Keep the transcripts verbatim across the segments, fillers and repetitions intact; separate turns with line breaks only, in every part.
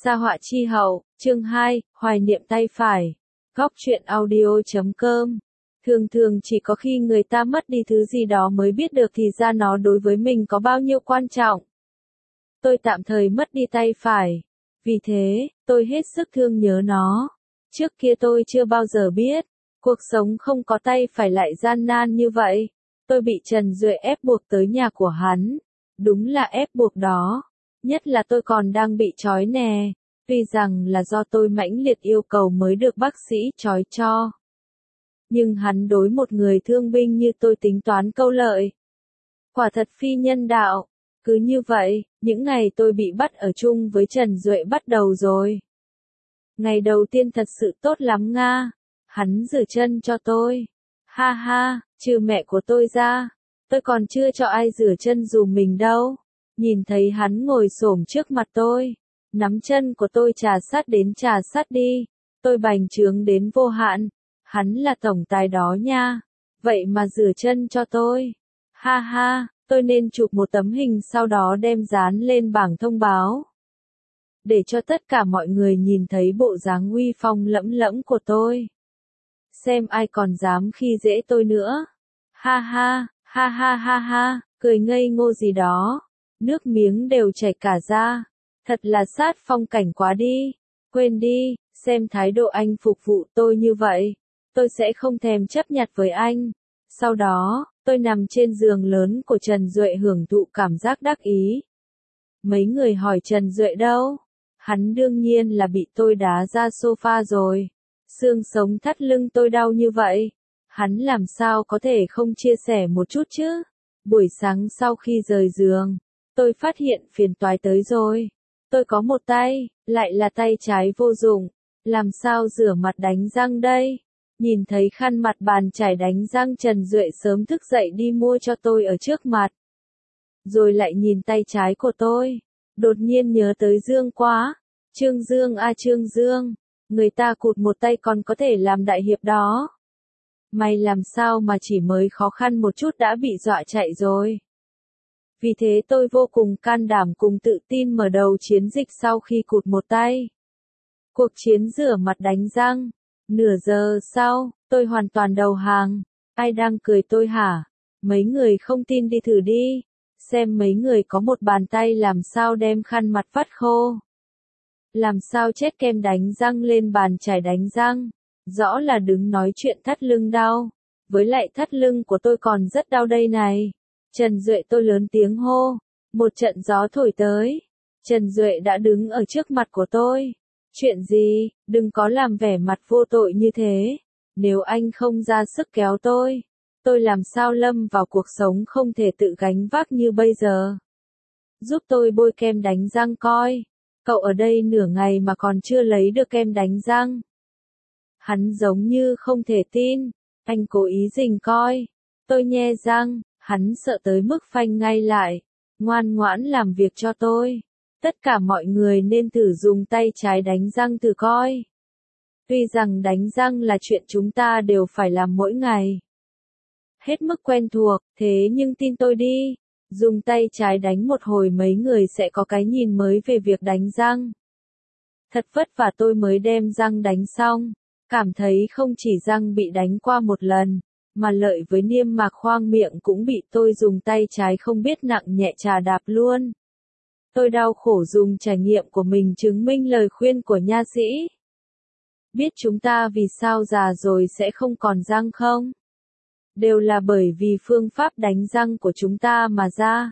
Sa họa chi hậu, chương hai, hoài niệm tay phải. Góc truyện audio.com. Thường thường chỉ có khi người ta mất đi thứ gì đó mới biết được thì ra nó đối với mình có bao nhiêu quan trọng. Tôi tạm thời mất đi tay phải. Vì thế, tôi hết sức thương nhớ nó. Trước kia tôi chưa bao giờ biết, cuộc sống không có tay phải lại gian nan như vậy. Tôi bị Trần Duệ ép buộc tới nhà của hắn. Đúng là ép buộc đó. Nhất là tôi còn đang bị trói nè. Tuy rằng là do tôi mãnh liệt yêu cầu mới được bác sĩ trói cho. Nhưng hắn đối một người thương binh như tôi tính toán câu lợi. Quả thật phi nhân đạo. Cứ như vậy, những ngày tôi bị bắt ở chung với Trần Duệ bắt đầu rồi. Ngày đầu tiên thật sự tốt lắm nga. Hắn rửa chân cho tôi. Ha ha, trừ mẹ của tôi ra. Tôi còn chưa cho ai rửa chân dùm mình đâu. Nhìn thấy hắn ngồi xổm trước mặt tôi. Nắm chân của tôi trà sát đến trà sát đi. Tôi bành trướng đến vô hạn. Hắn là tổng tài đó nha. Vậy mà rửa chân cho tôi. Ha ha, tôi nên chụp một tấm hình sau đó đem dán lên bảng thông báo. Để cho tất cả mọi người nhìn thấy bộ dáng uy phong lẫm lẫm của tôi. Xem ai còn dám khi dễ tôi nữa. Ha ha, ha ha ha ha, cười ngây ngô gì đó. Nước miếng đều chảy cả ra. Thật là sát phong cảnh quá đi. Quên đi, xem thái độ anh phục vụ tôi như vậy. Tôi sẽ không thèm chấp nhặt với anh. Sau đó, tôi nằm trên giường lớn của Trần Duệ hưởng thụ cảm giác đắc ý. Mấy người hỏi Trần Duệ đâu? Hắn đương nhiên là bị tôi đá ra sofa rồi. Xương sống thắt lưng tôi đau như vậy. Hắn làm sao có thể không chia sẻ một chút chứ? Buổi sáng sau khi rời giường, tôi phát hiện phiền toái tới rồi. Tôi có một tay, lại là tay trái vô dụng. Làm sao rửa mặt đánh răng đây? Nhìn thấy khăn mặt bàn chải đánh răng Trần Duệ sớm thức dậy đi mua cho tôi ở trước mặt. Rồi lại nhìn tay trái của tôi. Đột nhiên nhớ tới Dương quá. Trương Dương à Trương Dương. Người ta cụt một tay còn có thể làm đại hiệp đó. Mày làm sao mà chỉ mới khó khăn một chút đã bị dọa chạy rồi. Vì thế tôi vô cùng can đảm cùng tự tin mở đầu chiến dịch sau khi cụt một tay. Cuộc chiến rửa mặt đánh răng. Nửa giờ sau, tôi hoàn toàn đầu hàng. Ai đang cười tôi hả? Mấy người không tin đi thử đi. Xem mấy người có một bàn tay làm sao đem khăn mặt vắt khô. Làm sao chết kem đánh răng lên bàn chải đánh răng. Rõ là đứng nói chuyện thắt lưng đau. Với lại thắt lưng của tôi còn rất đau đây này. Trần Duệ tôi lớn tiếng hô. Một trận gió thổi tới. Trần Duệ đã đứng ở trước mặt của tôi. Chuyện gì, đừng có làm vẻ mặt vô tội như thế. Nếu anh không ra sức kéo tôi, tôi làm sao lâm vào cuộc sống không thể tự gánh vác như bây giờ. Giúp tôi bôi kem đánh răng coi. Cậu ở đây nửa ngày mà còn chưa lấy được kem đánh răng. Hắn giống như không thể tin. Anh cố ý rình coi. Tôi nhe răng, hắn sợ tới mức phanh ngay lại. Ngoan ngoãn làm việc cho tôi. Tất cả mọi người nên thử dùng tay trái đánh răng thử coi. Tuy rằng đánh răng là chuyện chúng ta đều phải làm mỗi ngày. Hết mức quen thuộc, thế nhưng tin tôi đi. Dùng tay trái đánh một hồi mấy người sẽ có cái nhìn mới về việc đánh răng. Thật vất vả tôi mới đem răng đánh xong. Cảm thấy không chỉ răng bị đánh qua một lần, mà lợi với niêm mạc khoang miệng cũng bị tôi dùng tay trái không biết nặng nhẹ chà đạp luôn. Tôi đau khổ dùng trải nghiệm của mình chứng minh lời khuyên của nha sĩ. Biết chúng ta vì sao già rồi sẽ không còn răng không? Đều là bởi vì phương pháp đánh răng của chúng ta mà ra.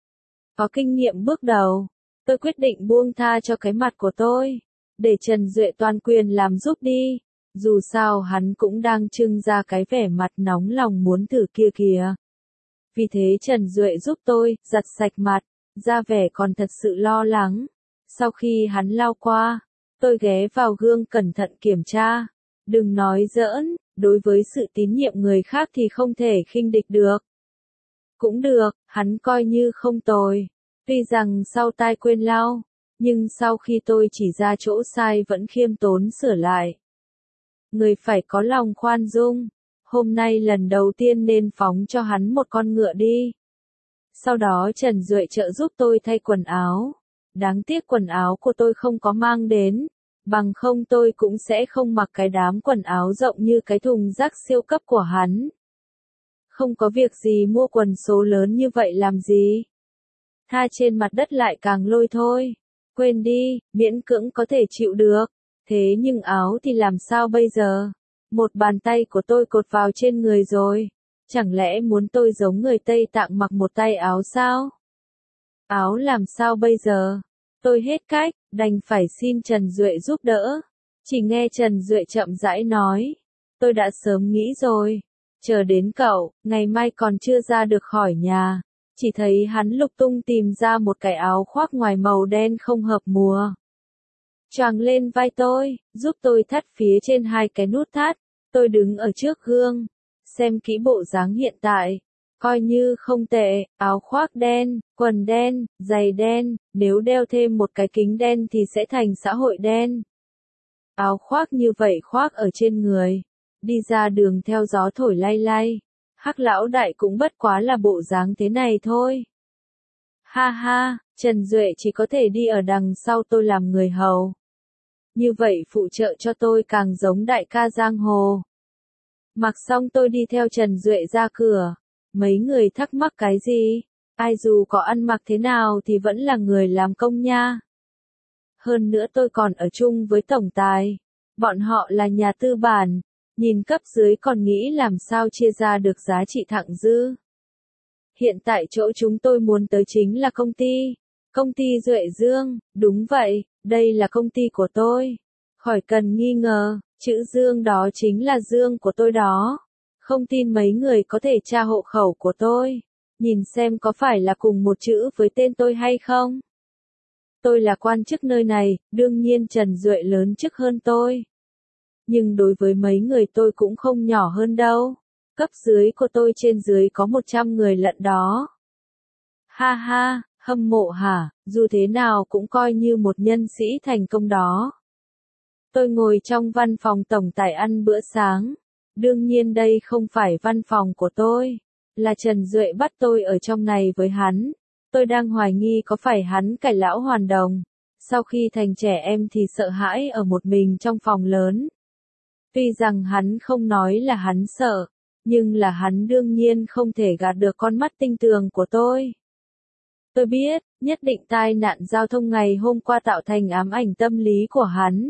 Có kinh nghiệm bước đầu, tôi quyết định buông tha cho cái mặt của tôi. Để Trần Duệ toàn quyền làm giúp đi. Dù sao hắn cũng đang trưng ra cái vẻ mặt nóng lòng muốn thử kia kìa. Vì thế Trần Duệ giúp tôi, giặt sạch mặt. Ra vẻ còn thật sự lo lắng. Sau khi hắn lau qua, tôi ghé vào gương cẩn thận kiểm tra. Đừng nói giỡn, đối với sự tín nhiệm người khác thì không thể khinh địch được. Cũng được, hắn coi như không tồi. Tuy rằng sau tai quên lau, nhưng sau khi tôi chỉ ra chỗ sai vẫn khiêm tốn sửa lại. Người phải có lòng khoan dung. Hôm nay lần đầu tiên nên phóng cho hắn một con ngựa đi. Sau đó Trần Duệ trợ giúp tôi thay quần áo. đáng tiếc quần áo của tôi không có mang đến, bằng không tôi cũng sẽ không mặc cái đám quần áo rộng như cái thùng rác siêu cấp của hắn. Không có việc gì mua quần số lớn như vậy làm gì. Tha trên mặt đất lại càng lôi thôi. Quên đi, miễn cưỡng có thể chịu được. Thế nhưng áo thì làm sao bây giờ? Một bàn tay của tôi cột vào trên người rồi. Chẳng lẽ muốn tôi giống người Tây Tạng mặc một tay áo sao? Áo làm sao bây giờ? Tôi hết cách, đành phải xin Trần Duệ giúp đỡ. Chỉ nghe Trần Duệ chậm rãi nói. Tôi đã sớm nghĩ rồi. Chờ đến cậu, ngày mai còn chưa ra được khỏi nhà. Chỉ thấy hắn lục tung tìm ra một cái áo khoác ngoài màu đen không hợp mùa. Choàng lên vai tôi, giúp tôi thắt phía trên hai cái nút thắt. Tôi đứng ở trước gương, xem kỹ bộ dáng hiện tại. Coi như không tệ, áo khoác đen, quần đen, giày đen, nếu đeo thêm một cái kính đen thì sẽ thành xã hội đen. Áo khoác như vậy khoác ở trên người, đi ra đường theo gió thổi lay lay. Hắc lão đại cũng bất quá là bộ dáng thế này thôi. Ha ha, Trần Duệ chỉ có thể đi ở đằng sau tôi làm người hầu. Như vậy phụ trợ cho tôi càng giống đại ca giang hồ. Mặc xong tôi đi theo Trần Duệ ra cửa. Mấy người thắc mắc cái gì? Ai dù có ăn mặc thế nào thì vẫn là người làm công nha. Hơn nữa tôi còn ở chung với tổng tài. Bọn họ là nhà tư bản. Nhìn cấp dưới còn nghĩ làm sao chia ra được giá trị thặng dư. Hiện tại chỗ chúng tôi muốn tới chính là công ty. Công ty Duệ Dương, đúng vậy, đây là công ty của tôi. Khỏi cần nghi ngờ, chữ Dương đó chính là Dương của tôi đó. Không tin mấy người có thể tra hộ khẩu của tôi. Nhìn xem có phải là cùng một chữ với tên tôi hay không. Tôi là quan chức nơi này, đương nhiên Trần Duệ lớn chức hơn tôi. Nhưng đối với mấy người tôi cũng không nhỏ hơn đâu. Cấp dưới của tôi trên dưới có một trăm người lận đó. Ha ha, hâm mộ hả, dù thế nào cũng coi như một nhân sĩ thành công đó. Tôi ngồi trong văn phòng tổng tài ăn bữa sáng. Đương nhiên đây không phải văn phòng của tôi. Là Trần Duệ bắt tôi ở trong này với hắn. Tôi đang hoài nghi có phải hắn cải lão hoàn đồng. Sau khi thành trẻ em thì sợ hãi ở một mình trong phòng lớn. Tuy rằng hắn không nói là hắn sợ, nhưng là hắn đương nhiên không thể gạt được con mắt tinh tường của tôi. Tôi biết, nhất định tai nạn giao thông ngày hôm qua tạo thành ám ảnh tâm lý của hắn.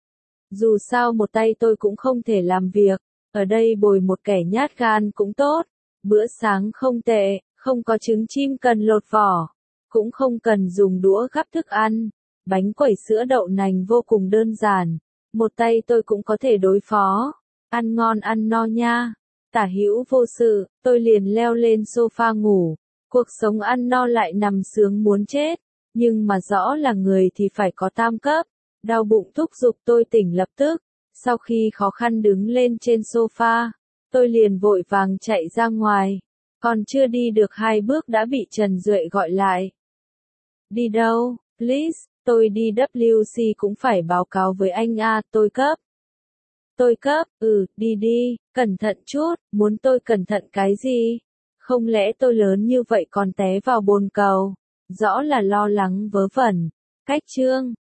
Dù sao một tay tôi cũng không thể làm việc, ở đây bồi một kẻ nhát gan cũng tốt. Bữa sáng không tệ, không có trứng chim cần lột vỏ, cũng không cần dùng đũa gắp thức ăn. Bánh quẩy sữa đậu nành vô cùng đơn giản. Một tay tôi cũng có thể đối phó. Ăn ngon ăn no nha. Tả hữu vô sự, tôi liền leo lên sofa ngủ. Cuộc sống ăn no lại nằm sướng muốn chết. Nhưng mà rõ là người thì phải có tam cấp. Đau bụng thúc giục tôi tỉnh lập tức. Sau khi khó khăn đứng lên trên sofa, tôi liền vội vàng chạy ra ngoài. Còn chưa đi được hai bước đã bị Trần Duệ gọi lại. Đi đâu, please? Tôi đi W C cũng phải báo cáo với anh a, tôi cấp. Tôi cấp, ừ, đi đi, cẩn thận chút, muốn tôi cẩn thận cái gì? Không lẽ tôi lớn như vậy còn té vào bồn cầu? Rõ là lo lắng vớ vẩn. Cách chương.